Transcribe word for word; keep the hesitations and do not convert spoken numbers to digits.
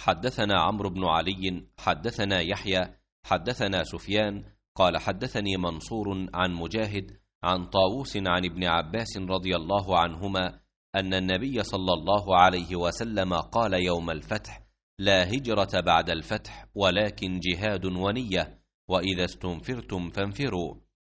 حدثنا عمرو بن علي حدثنا يحيى حدثنا سفيان قال حدثني منصور عن مجاهد عن طاووس عن ابن عباس رضي الله عنهما أن النبي صلى الله عليه وسلم قال يوم الفتح: لا هجرة بعد الفتح ولكن جهاد ونية، وإذا استنفرتم فانفروا.